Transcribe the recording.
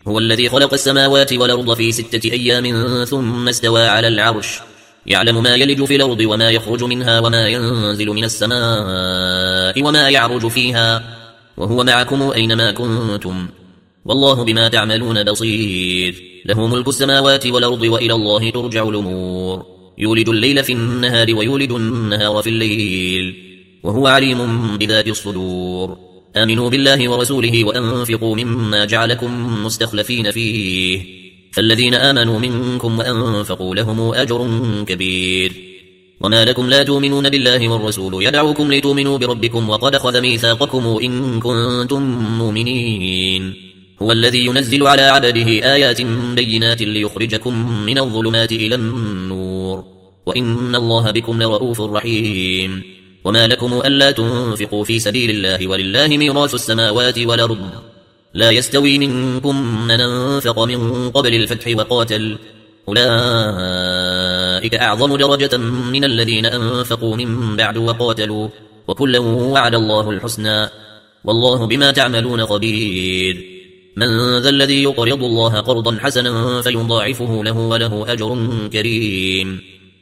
هو الذي خلق السماوات والأرض في 6 أيام ثم استوى على العرش يعلم ما يلج في الأرض وما يخرج منها وما ينزل من السماء وما يعرج فيها وهو معكم أينما كنتم والله بما تعملون بصير له ملك السماوات والأرض وإلى الله ترجع الأمور يولد الليل في النهار ويولد النهار في الليل وهو عليم بذات الصدور آمنوا بالله ورسوله وأنفقوا مما جعلكم مستخلفين فيه فالذين آمنوا منكم وأنفقوا لهم أجر كبير وما لكم لا تؤمنون بالله والرسول يدعوكم لتؤمنوا بربكم وقد أخذ ميثاقكم إن كنتم مؤمنين هو الذي ينزل على عبده آيات بينات ليخرجكم من الظلمات إلى النور وإن الله بكم لرؤوف رحيم وما لكم ألا تنفقوا في سبيل الله ولله ميراث السماوات والأرض لا يستوي منكم من أنفق من قبل الفتح وقاتل أولئك أعظم درجة من الذين أنفقوا من بعد وقاتلوا وكلا وعد الله الحسنى والله بما تعملون خبير من ذا الذي يقرض الله قرضا حسنا فيضاعفه له وله أجر كريم